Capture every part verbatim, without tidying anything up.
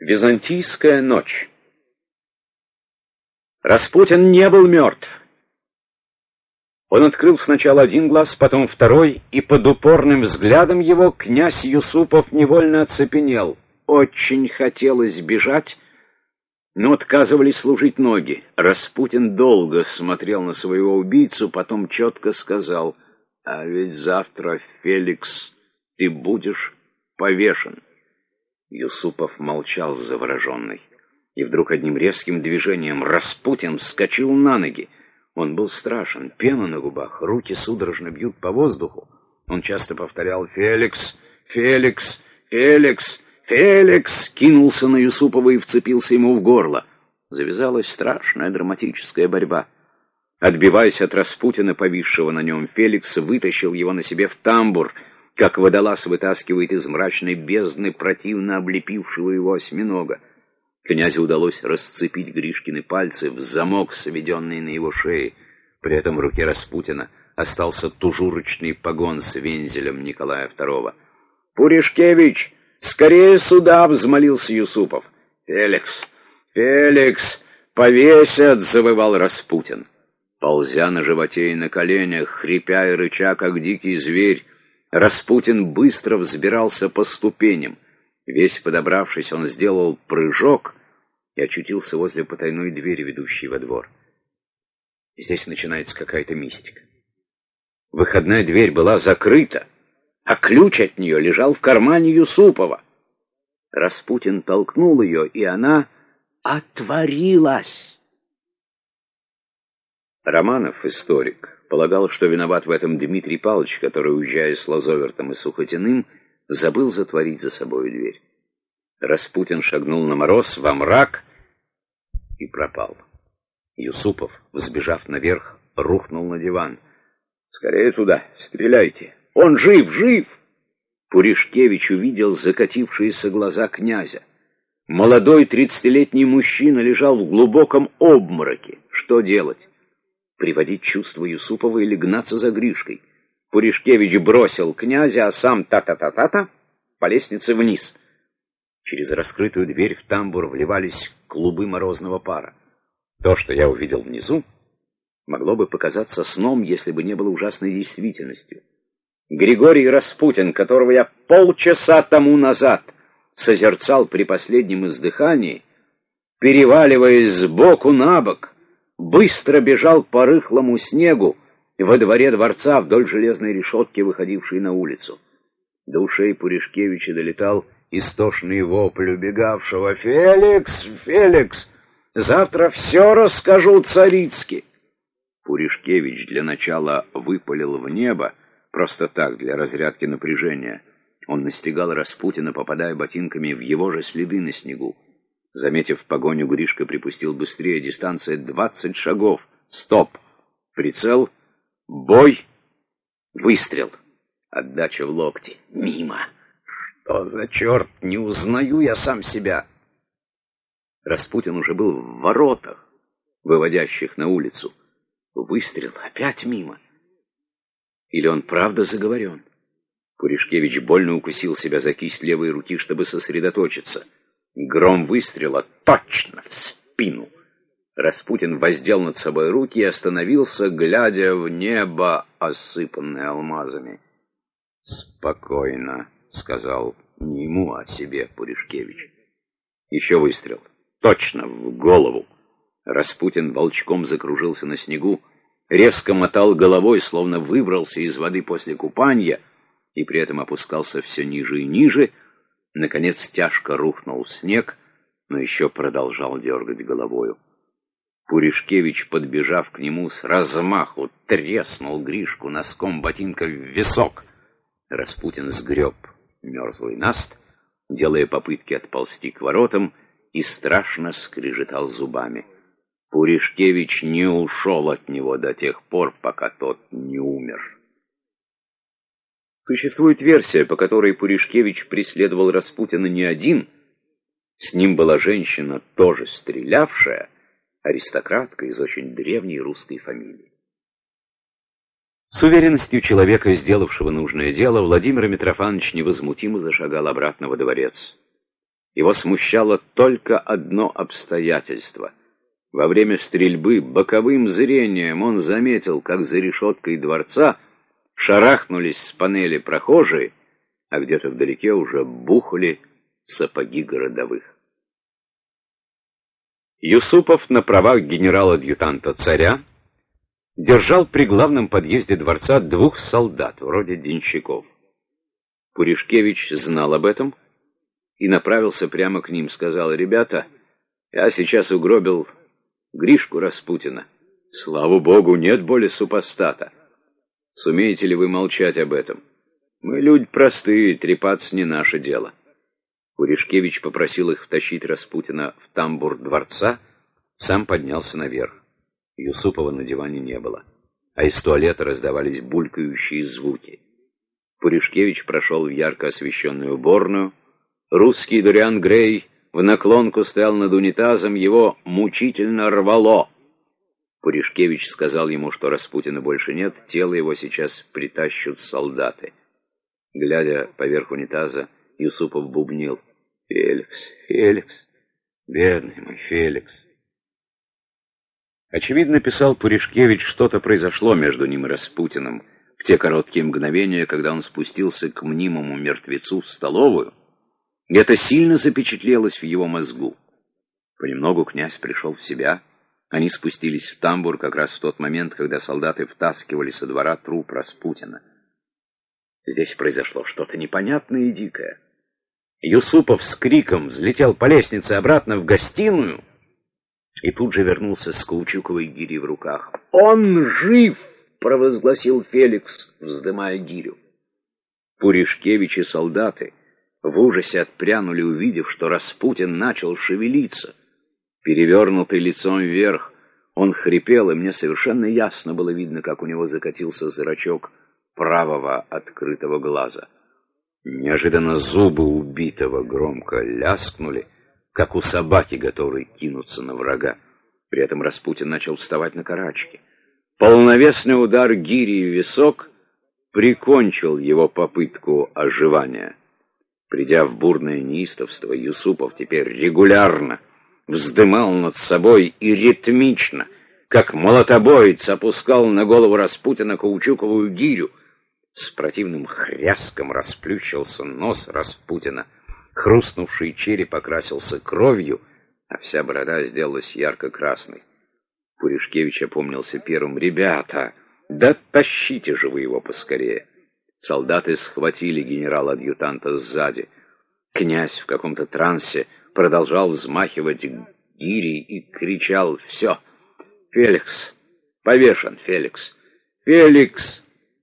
Византийская ночь. Распутин не был мертв. Он открыл сначала один глаз, потом второй, и под упорным взглядом его князь Юсупов невольно оцепенел. Очень хотелось бежать, но отказывались служить ноги. Распутин долго смотрел на своего убийцу, потом четко сказал: «А ведь завтра, Феликс, ты будешь повешен». Юсупов молчал завороженный. И вдруг одним резким движением Распутин вскочил на ноги. Он был страшен, пена на губах, руки судорожно бьют по воздуху. Он часто повторял: «Феликс! Феликс! Феликс! Феликс!» Кинулся на Юсупова и вцепился ему в горло. Завязалась страшная драматическая борьба. Отбиваясь от Распутина, повисшего на нем, Феликс вытащил его на себе в тамбур, как водолаз вытаскивает из мрачной бездны противно облепившего его осьминога. Князю удалось расцепить Гришкины пальцы в замок, сведенный на его шее. При этом в руке Распутина остался тужурочный погон с вензелем Николая второго. «Пуришкевич, скорее сюда!» — взмолился Юсупов. «Феликс! Феликс! Повесят!» — завывал Распутин. Ползя на животе и на коленях, хрипя и рыча, как дикий зверь, Распутин быстро взбирался по ступеням. Весь подобравшись, он сделал прыжок и очутился возле потайной двери, ведущей во двор. Здесь начинается какая-то мистика. Выходная дверь была закрыта, а ключ от нее лежал в кармане Юсупова. Распутин толкнул ее, и она отворилась. Романов, историк, полагал, что виноват в этом Дмитрий Павлович, который, уезжая с Лазовертом и Сухотиным, забыл затворить за собой дверь. Распутин шагнул на мороз, во мрак и пропал. Юсупов, взбежав наверх, рухнул на диван. «Скорее туда, стреляйте! Он жив, жив!» Пуришкевич увидел закатившиеся глаза князя. Молодой тридцатилетний мужчина лежал в глубоком обмороке. Что делать? Приводить чувство Юсупова или гнаться за Гришкой? Пуришкевич бросил князя, а сам та-та-та-та-та по лестнице вниз. Через раскрытую дверь в тамбур вливались клубы морозного пара. То, что я увидел внизу, могло бы показаться сном, если бы не было ужасной действительностью. Григорий Распутин, которого я полчаса тому назад созерцал при последнем издыхании, переваливаясь сбоку на бок, быстро бежал по рыхлому снегу во дворе дворца вдоль железной решетки, выходившей на улицу. До ушей Пуришкевича долетал истошный вопль убегавшего: «Феликс! Феликс! Завтра все расскажу царицки!» Пуришкевич для начала выпалил в небо, просто так, для разрядки напряжения. Он настигал Распутина, попадая ботинками в его же следы на снегу. Заметив погоню, Гришка припустил быстрее. Дистанция двадцать шагов. Стоп! Прицел. Бой. Выстрел. Отдача в локти. Мимо. Что за черт? Не узнаю я сам себя. Распутин уже был в воротах, выводящих на улицу. Выстрел. Опять мимо. Или он правда заговорен? Пуришкевич больно укусил себя за кисть левой руки, чтобы сосредоточиться. Гром выстрела точно в спину. Распутин воздел над собой руки и остановился, глядя в небо, осыпанное алмазами. «Спокойно», — сказал не ему, а себе Пуришкевич. Еще выстрел. Точно в голову. Распутин волчком закружился на снегу, резко мотал головой, словно выбрался из воды после купания, и при этом опускался все ниже и ниже. Наконец тяжко рухнул в снег, но еще продолжал дергать головою. Пуришкевич, подбежав к нему, с размаху треснул Гришку носком ботинка в висок. Распутин сгреб мерзлый наст, делая попытки отползти к воротам, и страшно скрежетал зубами. Пуришкевич не ушел от него до тех пор, пока тот не умер. Существует версия, по которой Пуришкевич преследовал Распутина не один. С ним была женщина, тоже стрелявшая, аристократка из очень древней русской фамилии. С уверенностью человека, сделавшего нужное дело, Владимир Митрофанович невозмутимо зашагал обратно во дворец. Его смущало только одно обстоятельство. Во время стрельбы боковым зрением он заметил, как за решеткой дворца шарахнулись с панели прохожие, а где-то вдалеке уже бухали сапоги городовых. Юсупов на правах генерала-адъютанта царя держал при главном подъезде дворца двух солдат, вроде денщиков. Пуришкевич знал об этом и направился прямо к ним. Сказал: «Ребята, я сейчас угробил Гришку Распутина. Слава богу, нет более супостата. Сумеете ли вы молчать об этом? Мы люди простые, трепаться не наше дело». Пуришкевич попросил их втащить Распутина в тамбур дворца, сам поднялся наверх. Юсупова на диване не было, а из туалета раздавались булькающие звуки. Пуришкевич прошел в ярко освещенную уборную. Русский Дориан Грей в наклонку стоял над унитазом, его мучительно рвало. Пуришкевич сказал ему, что Распутина больше нет, тело его сейчас притащат солдаты. Глядя поверх унитаза, Юсупов бубнил: «Феликс, Феликс, бедный мой Феликс». Очевидно, писал Пуришкевич, что-то произошло между ним и Распутиным в те короткие мгновения, когда он спустился к мнимому мертвецу в столовую, и это сильно запечатлелось в его мозгу. Понемногу князь пришел в себя. Они спустились в тамбур как раз в тот момент, когда солдаты втаскивали со двора труп Распутина. Здесь произошло что-то непонятное и дикое. Юсупов с криком взлетел по лестнице обратно в гостиную и тут же вернулся с каучуковой гирей в руках. «Он жив!» — провозгласил Феликс, вздымая гирю. Пуришкевич и солдаты в ужасе отпрянули, увидев, что Распутин начал шевелиться. Перевернутый лицом вверх, он хрипел, и мне совершенно ясно было видно, как у него закатился зрачок правого открытого глаза. Неожиданно зубы убитого громко ляскнули, как у собаки, готовой кинуться на врага. При этом Распутин начал вставать на карачки. Полновесный удар гири в висок прикончил его попытку оживания. Придя в бурное неистовство, Юсупов теперь регулярно вздымал над собой и ритмично, как молотобоец, опускал на голову Распутина каучуковую гирю. С противным хряском расплющился нос Распутина, хрустнувший череп окрасился кровью, а вся борода сделалась ярко-красной. Пуришкевич опомнился первым. «Ребята, да тащите же вы его поскорее!» Солдаты схватили генерала-адъютанта сзади. Князь в каком-то трансе продолжал взмахивать гирей и кричал: «Все! Феликс! Повешен, Феликс! Феликс!»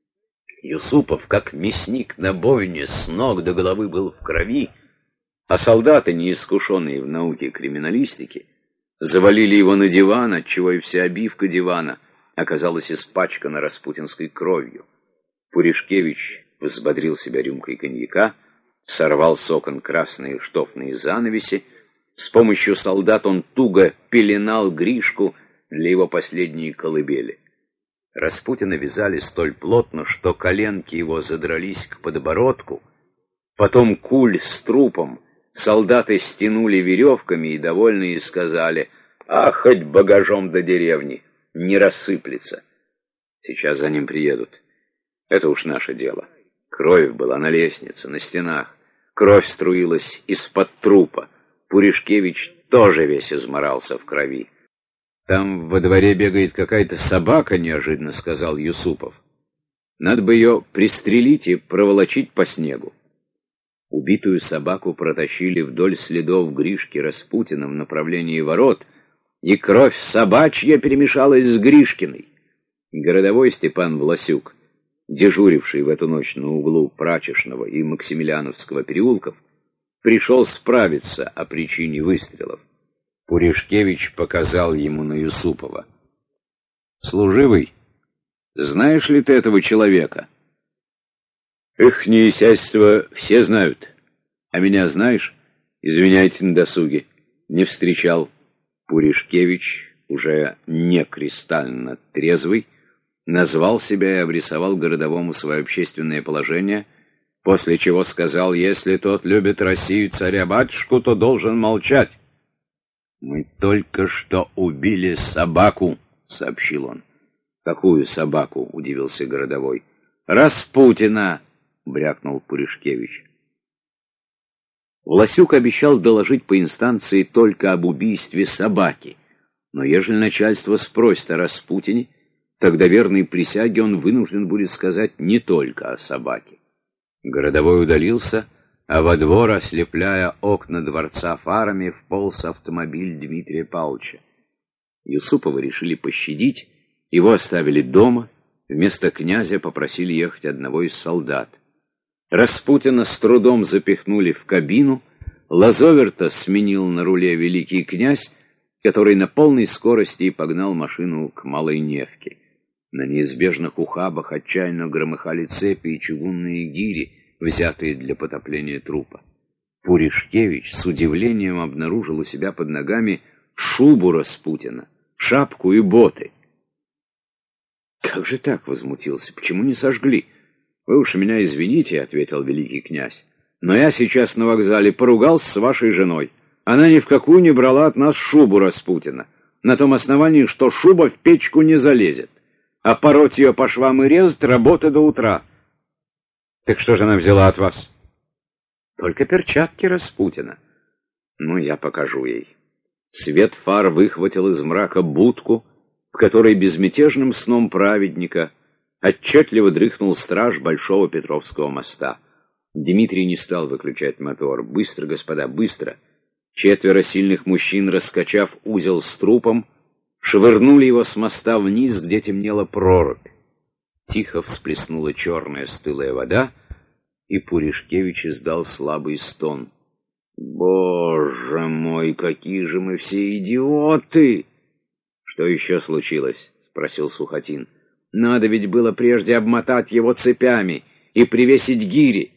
Юсупов, как мясник на бойне, с ног до головы был в крови, а солдаты, неискушенные в науке криминалистики, завалили его на диван, отчего и вся обивка дивана оказалась испачкана распутинской кровью. Пуришкевич взбодрил себя рюмкой коньяка, сорвал с окон красные штофные занавеси. С помощью солдат он туго пеленал Гришку для его последней колыбели. Распутина вязали столь плотно, что коленки его задрались к подбородку. Потом куль с трупом солдаты стянули веревками и, довольные, сказали: «А хоть багажом до деревни, не рассыплется. Сейчас за ним приедут. Это уж наше дело». Кровь была на лестнице, на стенах. Кровь струилась из-под трупа. Пуришкевич тоже весь изморался в крови. «Там во дворе бегает какая-то собака», — неожиданно сказал Юсупов. «Надо бы ее пристрелить и проволочить по снегу». Убитую собаку протащили вдоль следов Гришки Распутина в направлении ворот, и кровь собачья перемешалась с Гришкиной. Городовой Степан Власюк, дежуривший в эту ночь на углу Прачечного и Максимилиановского переулков, пришел справиться о причине выстрелов. Пуришкевич показал ему на Юсупова. «Служивый, знаешь ли ты этого человека?» «Ихнее сядьство все знают. А меня знаешь? Извиняйте, на досуге. Не встречал». Пуришкевич, уже не кристально трезвый, назвал себя и обрисовал городовому свое общественное положение, после чего сказал: «Если тот любит Россию, царя-батюшку, то должен молчать». «Мы только что убили собаку», — сообщил он. «Какую собаку?» — удивился городовой. «Распутина!» — брякнул Пуришкевич. Власюк обещал доложить по инстанции только об убийстве собаки, но ежели начальство спросит о Распутине, тогда верной присяге он вынужден будет сказать не только о собаке. Городовой удалился, а во двор, ослепляя окна дворца фарами, вполз автомобиль Дмитрия Павловича. Юсупова решили пощадить, его оставили дома, вместо князя попросили ехать одного из солдат. Распутина с трудом запихнули в кабину, Лазоверта сменил на руле великий князь, который на полной скорости и погнал машину к Малой Невке. На неизбежных ухабах отчаянно громыхали цепи и чугунные гири, взятые для потопления трупа. Пуришкевич с удивлением обнаружил у себя под ногами шубу Распутина, шапку и боты. «Как же так?» — возмутился. «Почему не сожгли?» «Вы уж меня извините», — ответил великий князь, «но я сейчас на вокзале поругался с вашей женой. Она ни в какую не брала от нас шубу Распутина, на том основании, что шуба в печку не залезет, а пороть ее по швам и резать — работа до утра». «Так что же она взяла от вас?» «Только перчатки Распутина». «Ну, я покажу ей». Свет фар выхватил из мрака будку, в которой безмятежным сном праведника отчетливо дрыхнул страж Большого Петровского моста. Дмитрий не стал выключать мотор. «Быстро, господа, быстро!» Четверо сильных мужчин, раскачав узел с трупом, швырнули его с моста вниз, где темнела прорубь. Тихо всплеснула черная стылая вода, и Пуришкевич издал слабый стон. «Боже мой, какие же мы все идиоты!» «Что еще случилось?» — спросил Сухотин. «Надо ведь было прежде обмотать его цепями и привесить гири».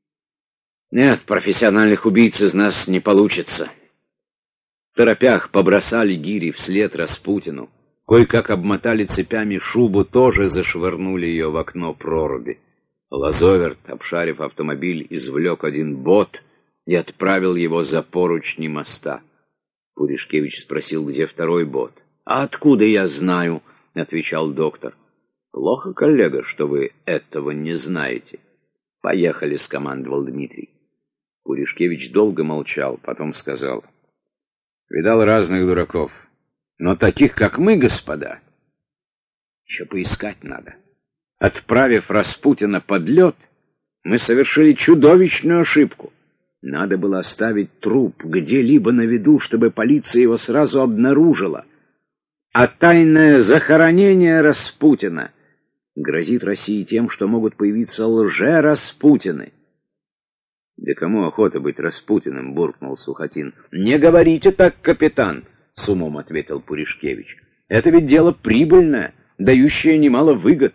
«Нет, профессиональных убийц из нас не получится». В торопях побросали гири вслед Распутину. Кое-как обмотали цепями шубу, тоже зашвырнули ее в окно проруби. Лазоверт, обшарив автомобиль, извлек один бот и отправил его за поручни моста. Пуришкевич спросил, где второй бот. «А откуда я знаю?» — отвечал доктор. «Плохо, коллега, что вы этого не знаете». «Поехали», — скомандовал Дмитрий. Пуришкевич долго молчал, потом сказал: «Видал разных дураков, но таких, как мы, господа, еще поискать надо. Отправив Распутина под лед, мы совершили чудовищную ошибку. Надо было оставить труп где-либо на виду, чтобы полиция его сразу обнаружила. А тайное захоронение Распутина грозит России тем, что могут появиться лже-Распутины». «Да кому охота быть Распутиным?» — буркнул Сухотин. «Не говорите так, капитан!» — с умом ответил Пуришкевич. «Это ведь дело прибыльное, дающее немало выгод».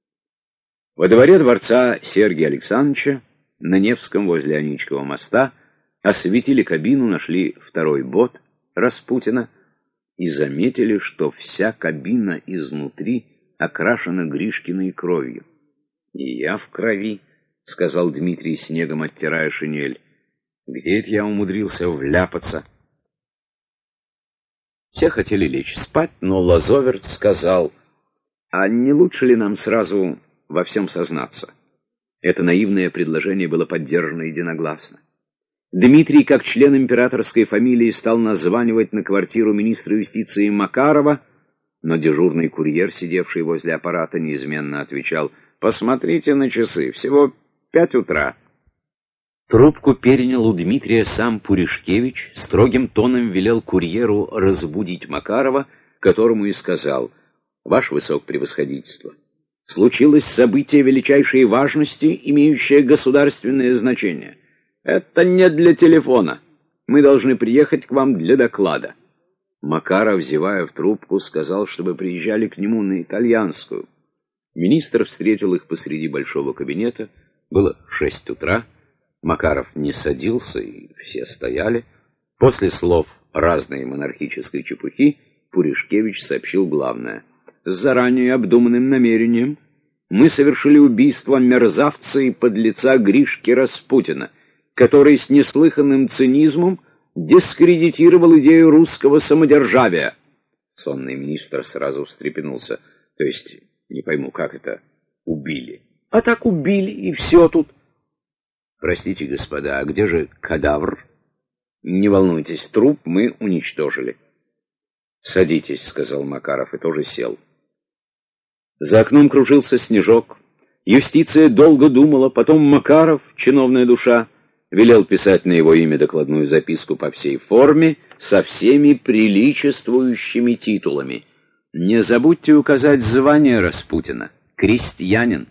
Во дворе дворца Сергия Александровича на Невском возле Аничкова моста осветили кабину, нашли второй бот Распутина и заметили, что вся кабина изнутри окрашена Гришкиной кровью. «И я в крови», — сказал Дмитрий, снегом оттирая шинель. «Где это я умудрился вляпаться?» Все хотели лечь спать, но Лазоверт сказал: «А не лучше ли нам сразу во всем сознаться?» Это наивное предложение было поддержано единогласно. Дмитрий, как член императорской фамилии, стал названивать на квартиру министра юстиции Макарова, но дежурный курьер, сидевший возле аппарата, неизменно отвечал: «Посмотрите на часы, всего пять утра». Трубку перенял у Дмитрия сам Пуришкевич, строгим тоном велел курьеру разбудить Макарова, которому и сказал: «Ваше высокопревосходительство, случилось событие величайшей важности, имеющее государственное значение. Это не для телефона. Мы должны приехать к вам для доклада». Макаров, зевая в трубку, сказал, чтобы приезжали к нему на Итальянскую. Министр встретил их посреди большого кабинета. Было шесть утра. Макаров не садился, и все стояли. После слов разной монархической чепухи Пуришкевич сообщил главное. «С заранее обдуманным намерением Мы совершили убийство мерзавца и подлеца Гришки Распутина, который с неслыханным цинизмом дискредитировал идею русского самодержавия. Сонный министр сразу встрепенулся. То есть, не пойму, как это убили? А так убили, и все тут. Простите, господа, а где же кадавр? Не волнуйтесь, труп мы уничтожили. Садитесь, сказал Макаров и тоже сел. За окном кружился снежок. Юстиция долго думала, потом Макаров, чиновная душа, велел писать на его имя докладную записку по всей форме со всеми приличествующими титулами. Не забудьте указать звание Распутина — крестьянин.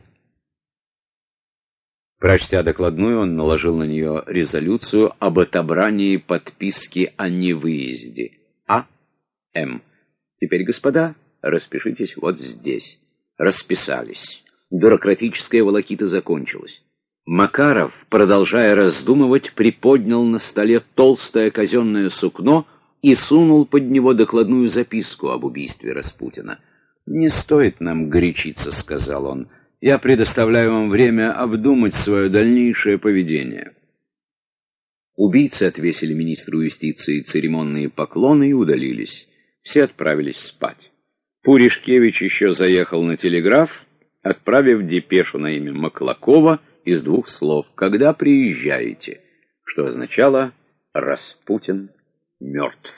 Прочтя докладную, он наложил на нее резолюцию об отобрании подписки о невыезде. А. М. Теперь, господа, распишитесь вот здесь. Расписались. Бюрократическая волокита закончилась. Макаров, продолжая раздумывать, приподнял на столе толстое казенное сукно и сунул под него докладную записку об убийстве Распутина. «Не стоит нам горячиться», — сказал он. «Я предоставляю вам время обдумать свое дальнейшее поведение». Убийцы отвесили министру юстиции церемонные поклоны и удалились. Все отправились спать. Пуришкевич еще заехал на телеграф, отправив депешу на имя Маклакова из двух слов «Когда приезжаете?», что означало «Распутин мертв».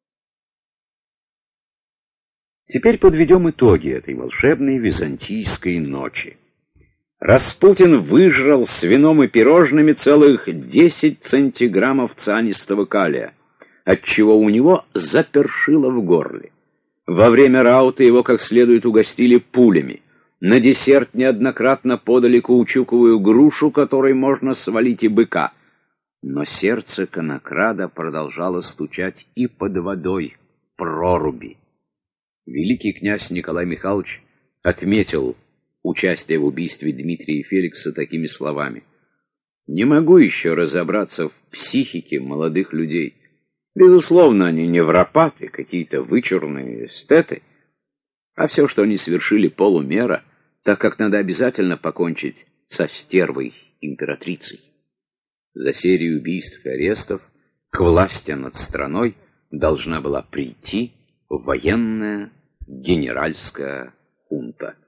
Теперь подведем итоги этой волшебной византийской ночи. Распутин выжрал с вином и пирожными целых десять центиграммов цианистого калия, отчего у него запершило в горле. Во время раута его как следует угостили пулями. На десерт неоднократно подали каучуковую грушу, которой можно свалить и быка. Но сердце конокрада продолжало стучать и под водой, проруби. Великий князь Николай Михайлович отметил участие в убийстве Дмитрия и Феликса такими словами: «Не могу еще разобраться в психике молодых людей. Безусловно, они невропаты, какие-то вычурные эстеты, а все, что они совершили, полумера, так как надо обязательно покончить со стервой императрицей». За серию убийств и арестов к власти над страной должна была прийти военная генеральская хунта.